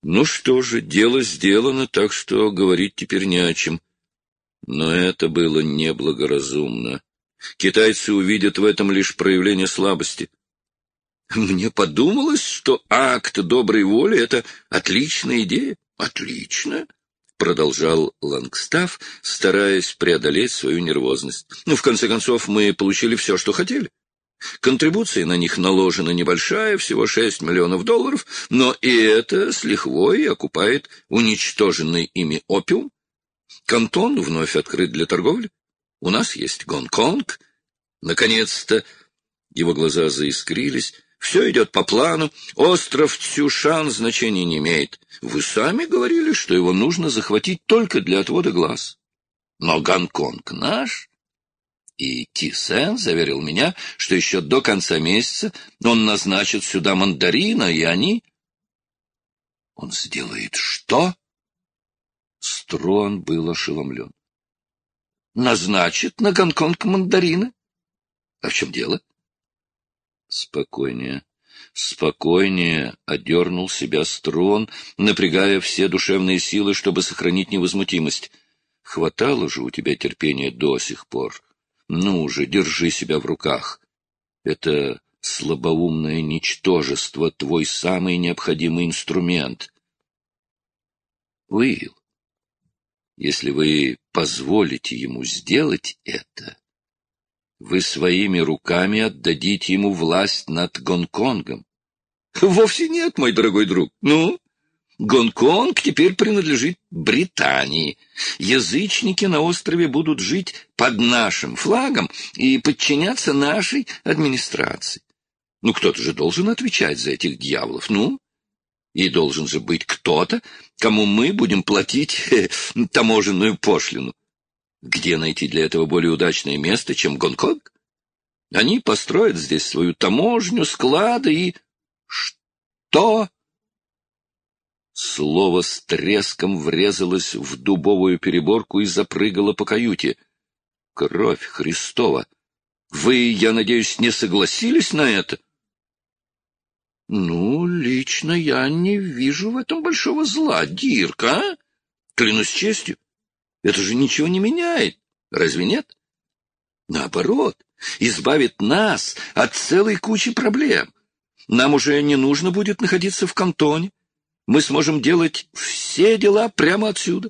Ну что же, дело сделано, так что говорить теперь не о чем. Но это было неблагоразумно. Китайцы увидят в этом лишь проявление слабости. Мне подумалось, что акт доброй воли — это отличная идея. Отлично, — продолжал Лангстаф, стараясь преодолеть свою нервозность. В конце концов, мы получили все, что хотели. Контрибуция на них наложена небольшая, всего $6 миллионов, но и это с лихвой окупает уничтоженный ими опиум. Кантон вновь открыт для торговли. У нас есть Гонконг. Наконец-то его глаза заискрились. Все идет по плану. Остров Цюшан значения не имеет. Вы сами говорили, что его нужно захватить только для отвода глаз. Но Гонконг наш. И Ти-Сен заверил меня, что еще до конца месяца он назначит сюда мандарина, и они... Он сделает что? Строн был ошеломлен. Назначит на Гонконг мандарина? А в чем дело? Спокойнее, спокойнее, — одернул себя Строн, напрягая все душевные силы, чтобы сохранить невозмутимость. Хватало же у тебя терпения до сих пор. Ну же, держи себя в руках. Это слабоумное ничтожество, твой самый необходимый инструмент. Уилл, если вы позволите ему сделать это, вы своими руками отдадите ему власть над Гонконгом. Вовсе нет, мой дорогой друг. Ну, Гонконг теперь принадлежит Британии. Язычники на острове будут жить под нашим флагом и подчиняться нашей администрации. Ну, кто-то же должен отвечать за этих дьяволов, ну? И должен же быть кто-то, кому мы будем платить таможенную пошлину. Где найти для этого более удачное место, чем Гонконг? Они построят здесь свою таможню, склады и... Что? Слово с треском врезалось в дубовую переборку и запрыгало по каюте. Кровь Христова! Вы, я надеюсь, не согласились на это? Ну, лично я не вижу в этом большого зла, Дирк, а? Клянусь честью. Это же ничего не меняет, разве нет? Наоборот, избавит нас от целой кучи проблем. Нам уже не нужно будет находиться в Кантоне. Мы сможем делать все дела прямо отсюда.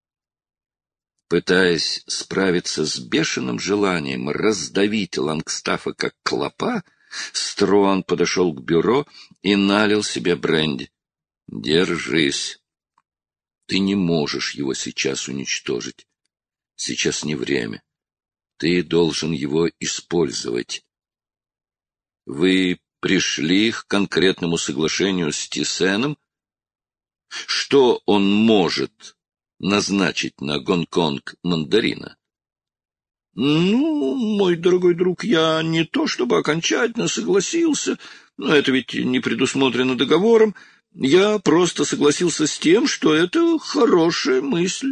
Пытаясь справиться с бешеным желанием раздавить Лангстафа как клопа, Строн подошел к бюро и налил себе бренди. Держись. Ты не можешь его сейчас уничтожить. Сейчас не время. Ты должен его использовать. Вы пришли к конкретному соглашению с Ти-Сеном. Что он может назначить на Гонконг мандарина? Ну, мой дорогой друг, я не то чтобы окончательно согласился, но это ведь не предусмотрено договором. Я просто согласился с тем, что это хорошая мысль.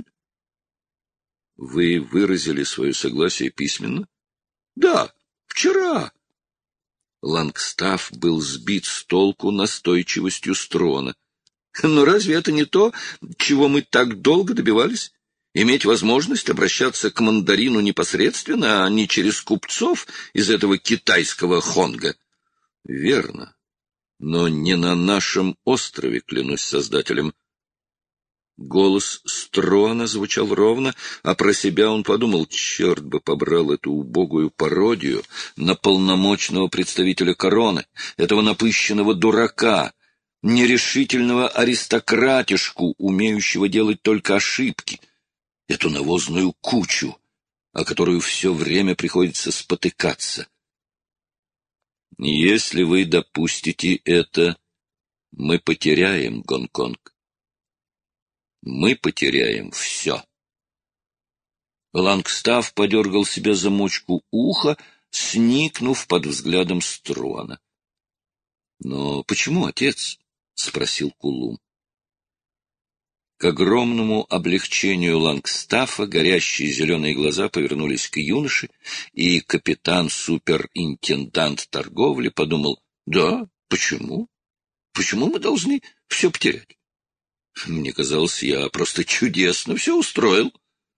Вы выразили свое согласие письменно? Да, вчера. Лангстаф был сбит с толку настойчивостью Строна. Но разве это не то, чего мы так долго добивались? Иметь возможность обращаться к мандарину непосредственно, а не через купцов из этого китайского Хонга? Верно. Но не на нашем острове, клянусь Создателем. Голос Строна звучал ровно, а про себя он подумал: черт бы побрал эту убогую пародию на полномочного представителя короны, этого напыщенного дурака, нерешительного аристократишку, умеющего делать только ошибки, эту навозную кучу, о которую все время приходится спотыкаться. Если вы допустите это, мы потеряем Гонконг. Мы потеряем все. Лангстаф подергал себя за мочку уха, сникнув под взглядом Строна. — Но почему, отец? — спросил Кулум. К огромному облегчению Лангстафа горящие зеленые глаза повернулись к юноше, и капитан-суперинтендант торговли подумал: да, почему? Почему мы должны все потерять? Мне казалось, я просто чудесно все устроил.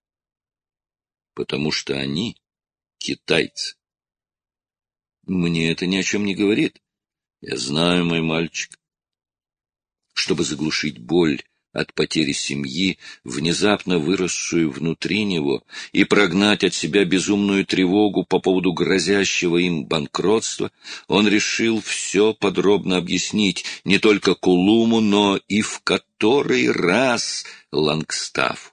Потому что они китайцы. Мне это ни о чем не говорит. Я знаю, мой мальчик. Чтобы заглушить боль от потери семьи, внезапно выросшую внутри него, и прогнать от себя безумную тревогу по поводу грозящего им банкротства, он решил все подробно объяснить не только Кулуму, но и в который раз Лангстафу.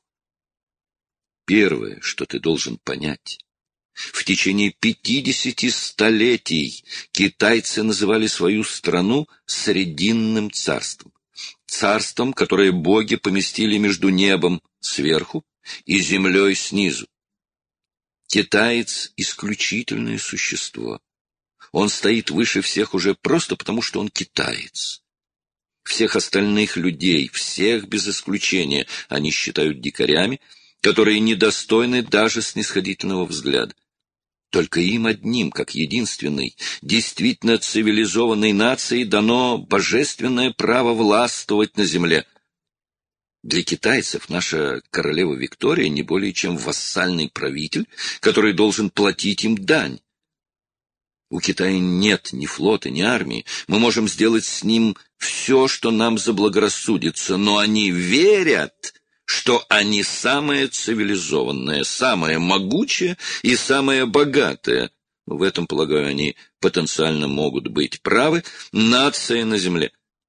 Первое, что ты должен понять: в течение 50 столетий китайцы называли свою страну Срединным царством. Царством, которое боги поместили между небом сверху и землей снизу. Китаец — исключительное существо. Он стоит выше всех уже просто потому, что он китаец. Всех остальных людей, всех без исключения, они считают дикарями, которые недостойны даже снисходительного взгляда. Только им одним, как единственной, действительно цивилизованной нации, дано божественное право властвовать на земле. Для китайцев наша королева Виктория не более чем вассальный правитель, который должен платить им дань. У Китая нет ни флота, ни армии. Мы можем сделать с ним все, что нам заблагорассудится, но они верят, что они самое цивилизованное, самое могучее и самое богатое. В этом, полагаю, они потенциально могут быть правы. Нация на земле.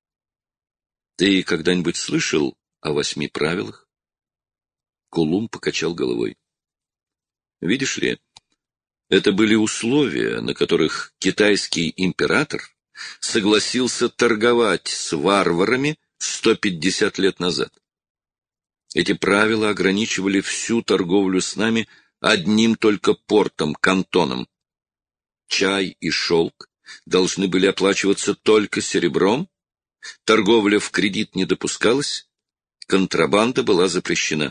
Ты когда-нибудь слышал о 8 правилах? Кулум покачал головой. Видишь ли, это были условия, на которых китайский император согласился торговать с варварами 150 лет назад. Эти правила ограничивали всю торговлю с нами одним только портом, кантоном. Чай и шелк должны были оплачиваться только серебром, торговля в кредит не допускалась, контрабанда была запрещена.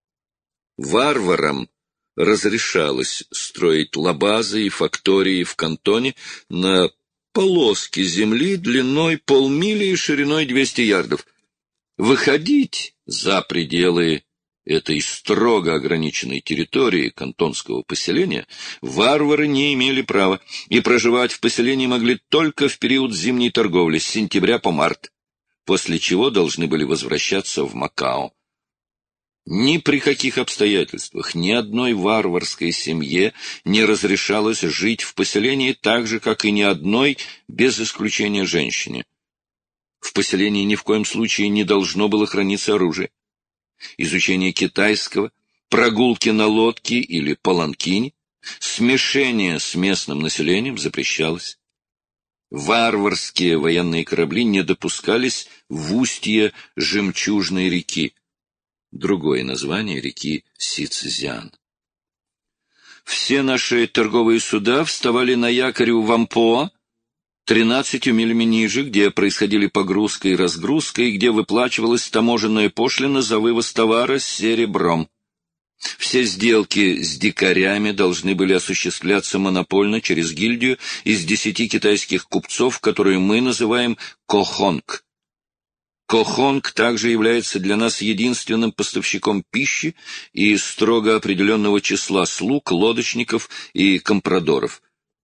Варварам разрешалось строить лабазы и фактории в кантоне на полоске земли длиной 0,5 мили и шириной 200 ярдов. Выходить за пределы этой строго ограниченной территории кантонского поселения варвары не имели права, и проживать в поселении могли только в период зимней торговли, с сентября по март, после чего должны были возвращаться в Макао. Ни при каких обстоятельствах ни одной варварской семье не разрешалось жить в поселении так же, как и ни одной, без исключения женщине. В поселении ни в коем случае не должно было храниться оружие. Изучение китайского, прогулки на лодке или паланкине, смешение с местным населением запрещалось. Варварские военные корабли не допускались в устье Жемчужной реки, другое название реки Сицзян. Все наши торговые суда вставали на якорь у Вампоа, 13 милями ниже, где происходили погрузка и разгрузка, и где выплачивалась таможенная пошлина за вывоз товара с серебром. Все сделки с дикарями должны были осуществляться монопольно через гильдию из 10 китайских купцов, которые мы называем кохонг. Кохонг также является для нас единственным поставщиком пищи и строго определенного числа слуг, лодочников и компрадоров.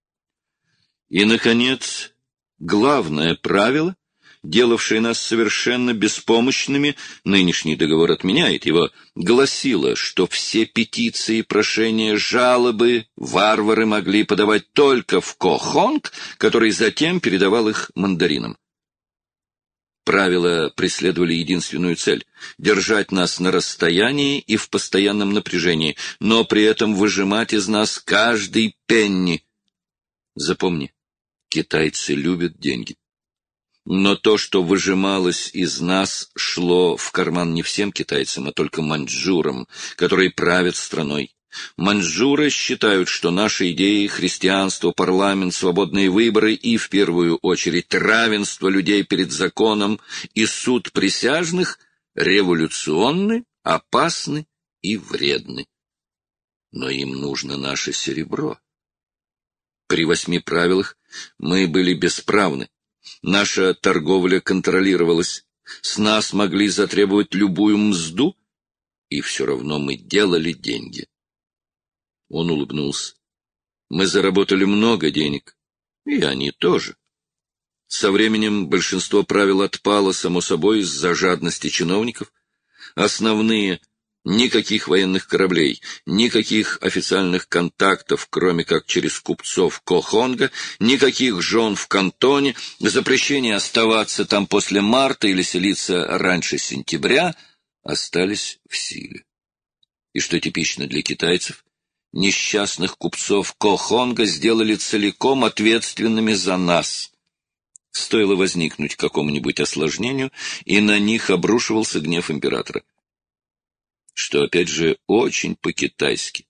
И, наконец, главное правило, делавшее нас совершенно беспомощными, нынешний договор отменяет его, гласило, что все петиции, прошения, жалобы варвары могли подавать только в Кохонг, который затем передавал их мандаринам. Правила преследовали единственную цель — держать нас на расстоянии и в постоянном напряжении, но при этом выжимать из нас каждый пенни. Запомни, китайцы любят деньги. Но то, что выжималось из нас, шло в карман не всем китайцам, а только маньчжурам, которые правят страной. Маньчжуры считают, что наши идеи — христианство, парламент, свободные выборы и, в первую очередь, равенство людей перед законом и суд присяжных — революционны, опасны и вредны. Но им нужно наше серебро. При 8 правилах мы были бесправны. Наша торговля контролировалась. С нас могли затребовать любую мзду, и все равно мы делали деньги. Он улыбнулся. Мы заработали много денег, и они тоже. Со временем большинство правил отпало, само собой, из-за жадности чиновников. Основные — никаких военных кораблей, никаких официальных контактов, кроме как через купцов Кохонга, никаких жен в кантоне, запрещение оставаться там после марта или селиться раньше сентября остались в силе. И что типично для китайцев, несчастных купцов Кохонга сделали целиком ответственными за нас. Стоило возникнуть какому-нибудь осложнению, и на них обрушивался гнев императора. Что, опять же, очень по-китайски.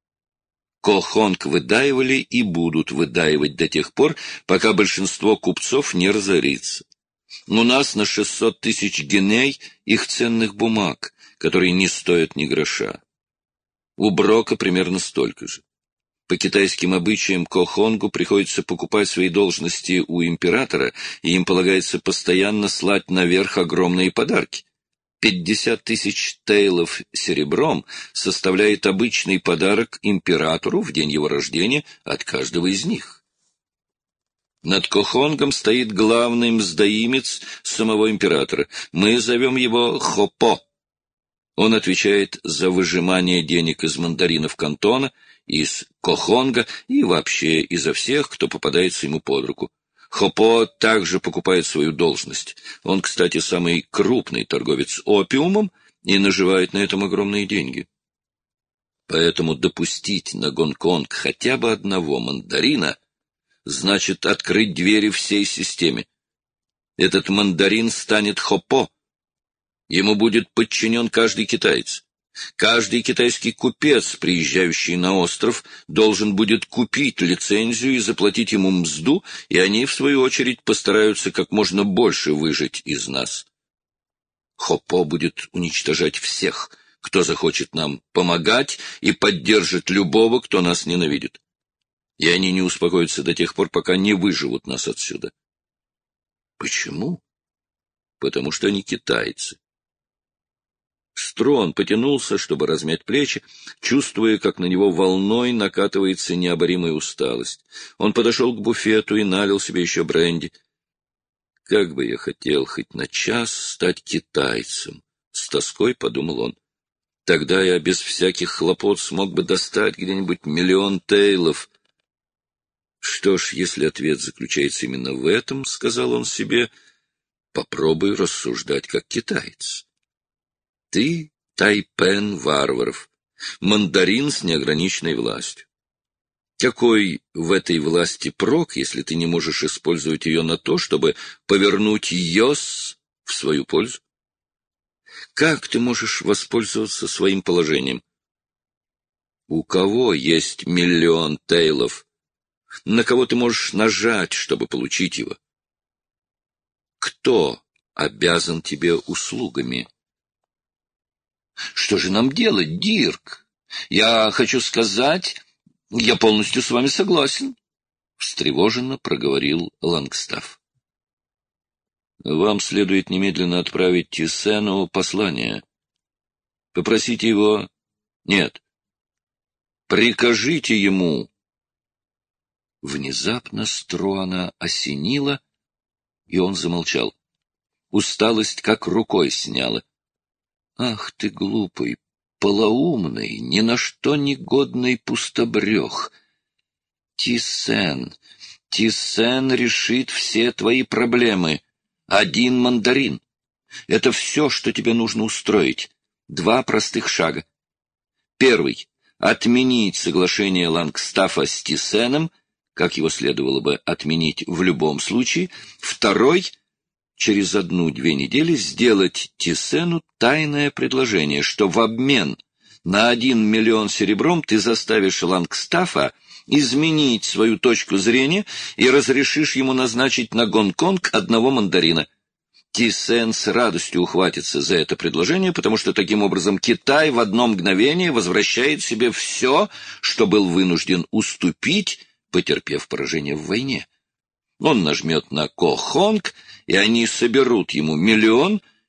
Кохонг выдаивали и будут выдаивать до тех пор, пока большинство купцов не разорится. У нас на 600 тысяч геней их ценных бумаг, которые не стоят ни гроша. У Брока примерно столько же. По китайским обычаям Кохонгу приходится покупать свои должности у императора, и им полагается постоянно слать наверх огромные подарки. 50 тысяч тейлов серебром составляет обычный подарок императору в день его рождения от каждого из них. Над Кохонгом стоит главный мздоимец самого императора. Мы зовем его Хопо. Он отвечает за выжимание денег из мандаринов кантона, из Кохонга и вообще изо всех, кто попадается ему под руку. Хопо также покупает свою должность. Он, кстати, самый крупный торговец опиумом и наживает на этом огромные деньги. Поэтому допустить на Гонконг хотя бы одного мандарина значит открыть двери всей системе. Этот мандарин станет Хопо. Ему будет подчинен каждый китаец. Каждый китайский купец, приезжающий на остров, должен будет купить лицензию и заплатить ему мзду, и они, в свою очередь, постараются как можно больше выжать из нас. Хопо будет уничтожать всех, кто захочет нам помогать, и поддержит любого, кто нас ненавидит. И они не успокоятся до тех пор, пока не выживут нас отсюда. Почему? Потому что они китайцы. Строн потянулся, чтобы размять плечи, чувствуя, как на него волной накатывается необоримая усталость. Он подошел к буфету и налил себе еще бренди. «Как бы я хотел хоть на час стать китайцем!» — с тоской подумал он. «Тогда я без всяких хлопот смог бы достать где-нибудь 1 000 000 тейлов». «Что ж, если ответ заключается именно в этом, — сказал он себе, — попробуй рассуждать как китаец. Ты — тайпен варваров, мандарин с неограниченной властью. Какой в этой власти прок, если ты не можешь использовать ее на то, чтобы повернуть йос в свою пользу? Как ты можешь воспользоваться своим положением? У кого есть 1 000 000 тейлов? На кого ты можешь нажать, чтобы получить его? Кто обязан тебе услугами? Что же нам делать, Дирк? Я хочу сказать, я полностью с вами согласен, — встревоженно проговорил Лангстаф. Вам следует немедленно отправить Тиссену послание. Попросите его... Нет. Прикажите ему... Внезапно Струана осенило, и он замолчал. Усталость как рукой сняла. Ах ты, глупый, полоумный, ни на что негодный пустобрех! Тиссен решит все твои проблемы. Один мандарин. Это все, что тебе нужно устроить. 2 простых шага. Первый — отменить соглашение Лангстафа с Тиссеном, как его следовало бы отменить в любом случае. Второй — через 1-2 недели сделать Тиссену тайное предложение, что в обмен на 1 000 000 серебром ты заставишь Лангстафа изменить свою точку зрения и разрешишь ему назначить на Гонконг 1 мандарина. Тиссен с радостью ухватится за это предложение, потому что таким образом Китай в одно мгновение возвращает себе все, что был вынужден уступить, потерпев поражение в войне. Он нажмет на Кохонг, и они соберут ему 1 000 000,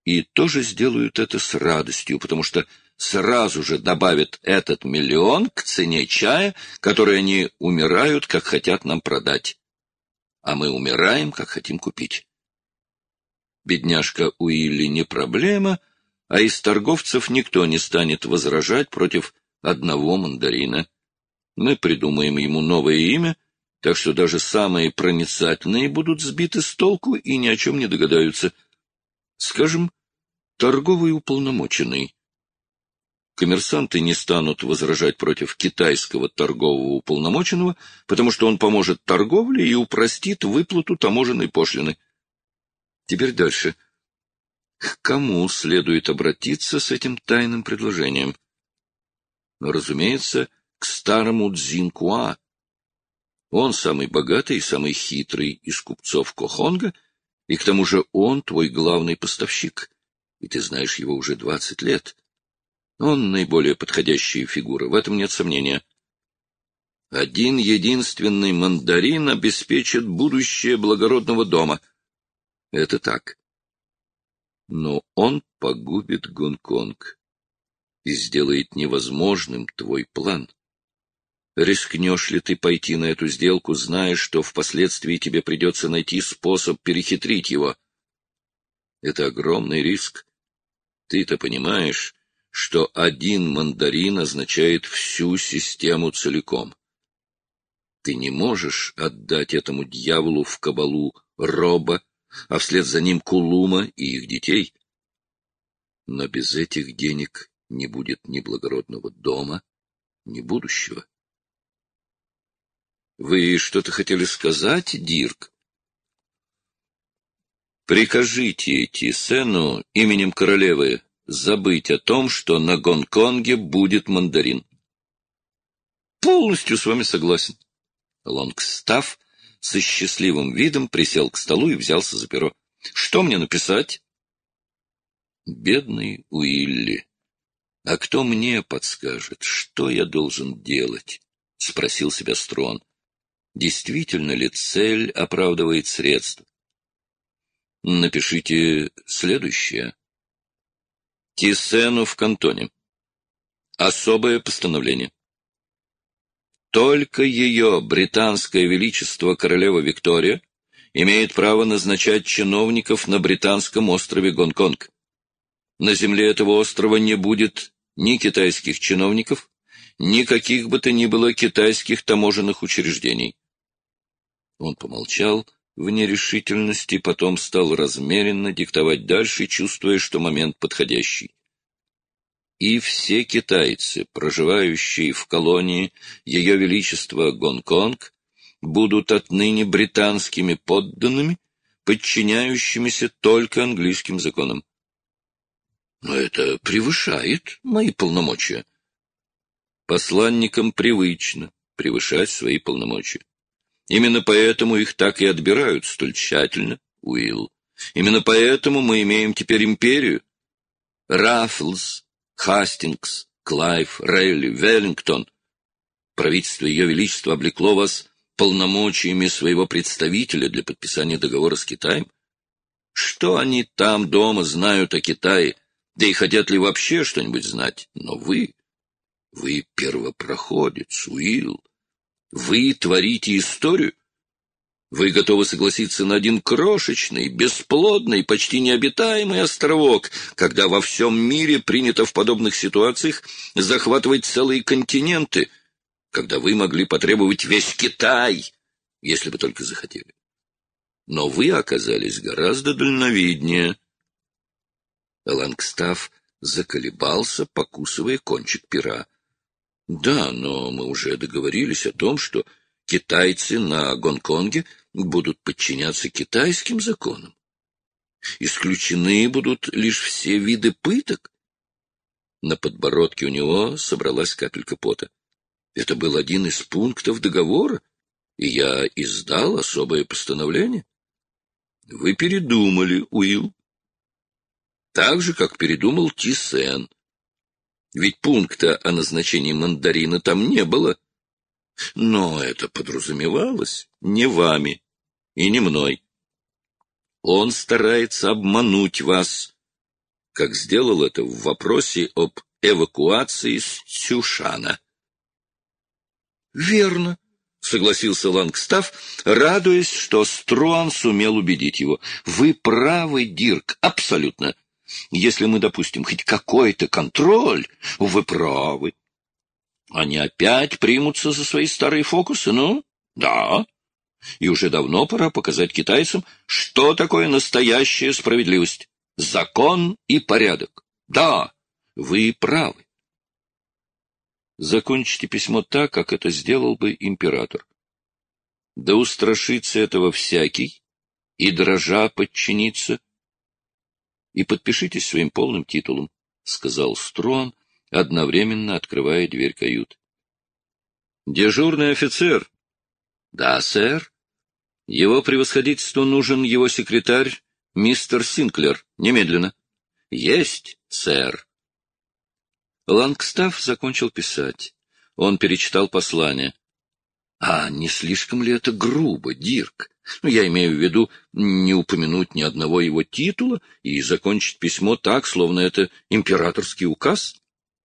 и тоже сделают это с радостью, потому что сразу же добавят этот 1 000 000 к цене чая, который они умирают, как хотят нам продать, а мы умираем, как хотим купить. Бедняжка Уилли не проблема, а из торговцев никто не станет возражать против одного мандарина. Мы придумаем ему новое имя, так что даже самые проницательные будут сбиты с толку и ни о чем не догадаются. Скажем, торговый уполномоченный. Коммерсанты не станут возражать против китайского торгового уполномоченного, потому что он поможет торговле и упростит выплату таможенной пошлины. Теперь дальше. К кому следует обратиться с этим тайным предложением? Ну, разумеется, к старому Цзинькуа. Он самый богатый и самый хитрый из купцов Кохонга, и к тому же он твой главный поставщик, и ты знаешь его уже 20 лет. Он наиболее подходящая фигура, в этом нет сомнения. Один единственный мандарин обеспечит будущее благородного дома. Это так. Но он погубит Гонконг и сделает невозможным твой план. Рискнешь ли ты пойти на эту сделку, зная, что впоследствии тебе придется найти способ перехитрить его? Это огромный риск. Ты-то понимаешь, что один мандарин означает всю систему целиком. Ты не можешь отдать этому дьяволу в кабалу Роба, а вслед за ним Кулума и их детей. Но без этих денег не будет ни благородного дома, ни будущего. Вы что-то хотели сказать, Дирк? Прикажите Тисену именем королевы забыть о том, что на Гонконге будет мандарин. Полностью с вами согласен. Лонгстафф со счастливым видом присел к столу и взялся за перо. Что мне написать? Бедный Уилли. А кто мне подскажет, что я должен делать? Спросил себя Строн. Действительно ли цель оправдывает средства? Напишите следующее. Тисену в кантоне. Особое постановление. Только ее британское величество королева Виктория имеет право назначать чиновников на британском острове Гонконг. На земле этого острова не будет ни китайских чиновников, ни каких бы то ни было китайских таможенных учреждений. Он помолчал в нерешительности, потом стал размеренно диктовать дальше, чувствуя, что момент подходящий. И все китайцы, проживающие в колонии Ее Величества Гонконг, будут отныне британскими подданными, подчиняющимися только английским законам. Но это превышает мои полномочия. Посланникам привычно превышать свои полномочия. Именно поэтому их так и отбирают столь тщательно, Уилл. Именно поэтому мы имеем теперь империю. Раффлс, Хастингс, Клайв, Рейли, Веллингтон. Правительство Ее Величества облекло вас полномочиями своего представителя для подписания договора с Китаем. Что они там дома знают о Китае, да и хотят ли вообще что-нибудь знать? Но вы первопроходец, Уилл. Вы творите историю? Вы готовы согласиться на один крошечный, бесплодный, почти необитаемый островок, когда во всем мире принято в подобных ситуациях захватывать целые континенты, когда вы могли потребовать весь Китай, если бы только захотели. Но вы оказались гораздо дальновиднее. Лонгстафф заколебался, покусывая кончик пера. Да, но мы уже договорились о том, что китайцы на Гонконге будут подчиняться китайским законам. Исключены будут лишь все виды пыток. На подбородке у него собралась капелька пота. Это был один из пунктов договора, и я издал особое постановление. Вы передумали, Уилл. Так же, как передумал Тисен. Ведь пункта о назначении мандарина там не было. Но это подразумевалось не вами и не мной. Он старается обмануть вас, как сделал это в вопросе об эвакуации с Цюшана. — Верно, — согласился Лангстаф, радуясь, что Струан сумел убедить его. — Вы правы, Дирк, абсолютно. Если мы допустим хоть какой-то контроль, вы правы. Они опять примутся за свои старые фокусы, ну? Да. И уже давно пора показать китайцам, что такое настоящая справедливость. Закон и порядок. Да, вы правы. Закончите письмо так, как это сделал бы император. Да устрашится этого всякий, и дрожа подчинится. И подпишитесь своим полным титулом, — сказал Струан, одновременно открывая дверь каюты. — Дежурный офицер. — Да, сэр. Его превосходительству нужен его секретарь, мистер Синклер. Немедленно. — Есть, сэр. Лангстаф закончил писать. Он перечитал послание. — А не слишком ли это грубо, Дирк? Я имею в виду не упомянуть ни одного его титула и закончить письмо так, словно это императорский указ?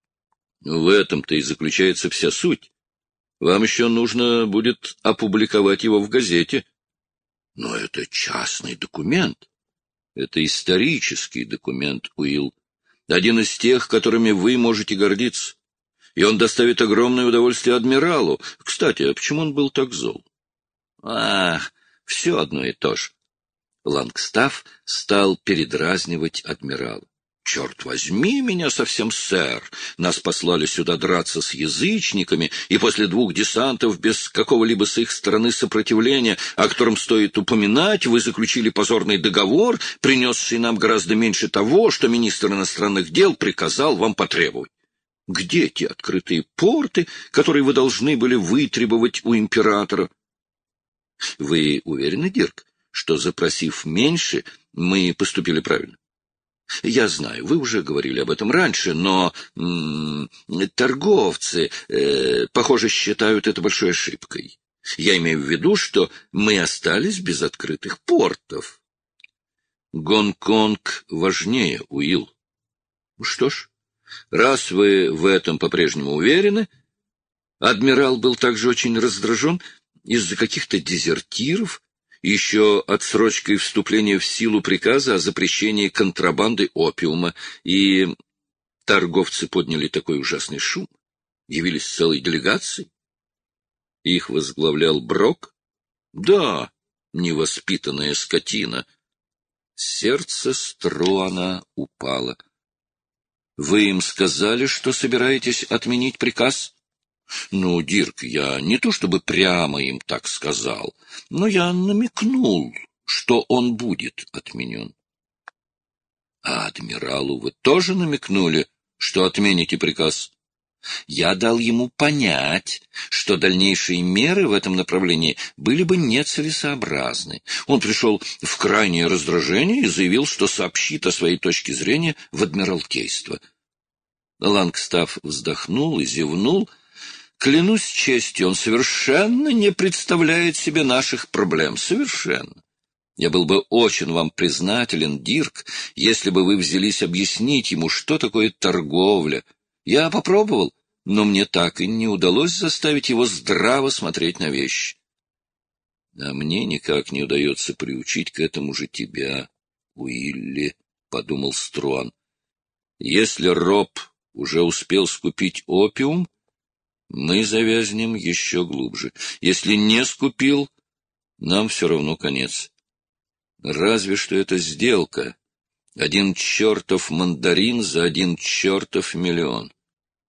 В этом-то и заключается вся суть. Вам еще нужно будет опубликовать его в газете. Но это частный документ. Это исторический документ, Уилл. Один из тех, которыми вы можете гордиться. И он доставит огромное удовольствие адмиралу. Кстати, а почему он был так зол? Ах, все одно и то же. Лангстаф стал передразнивать адмирала. «Черт возьми меня совсем, сэр! Нас послали сюда драться с язычниками, и после 2 десантов без какого-либо с их стороны сопротивления, о котором стоит упоминать, вы заключили позорный договор, принесший нам гораздо меньше того, что министр иностранных дел приказал вам потребовать. Где те открытые порты, которые вы должны были вытребовать у императора? Вы уверены, Дирк, что, запросив меньше, мы поступили правильно? Я знаю, вы уже говорили об этом раньше, но торговцы, похоже, считают это большой ошибкой. Я имею в виду, что мы остались без открытых портов. Гонконг важнее, Уилл. Что ж, раз вы в этом по-прежнему уверены... Адмирал был также очень раздражен из-за каких-то дезертиров, еще отсрочкой вступления в силу приказа о запрещении контрабанды опиума, и торговцы подняли такой ужасный шум, явились целой делегацией. Их возглавлял Брок. Да, невоспитанная скотина. Сердце Струана упало. Вы им сказали, что собираетесь отменить приказ? Ну, Дирк, я не то чтобы прямо им так сказал, но я намекнул, что он будет отменен. А адмиралу вы тоже намекнули, что отмените приказ? Я дал ему понять, что дальнейшие меры в этом направлении были бы нецелесообразны. Он пришел в крайнее раздражение и заявил, что сообщит о своей точке зрения в Адмиралтейство. Лангстаф вздохнул и зевнул. Клянусь честью, он совершенно не представляет себе наших проблем. Совершенно. Я был бы очень вам признателен, Дирк, если бы вы взялись объяснить ему, что такое торговля. Я попробовал, но мне так и не удалось заставить его здраво смотреть на вещи. А мне никак не удается приучить к этому же тебя, Уилли, — подумал Струан. Если Роб уже успел скупить опиум, мы завязнем еще глубже. Если не скупил, нам все равно конец. Разве что это сделка. 1 чертов мандарин за 1 чертов миллион.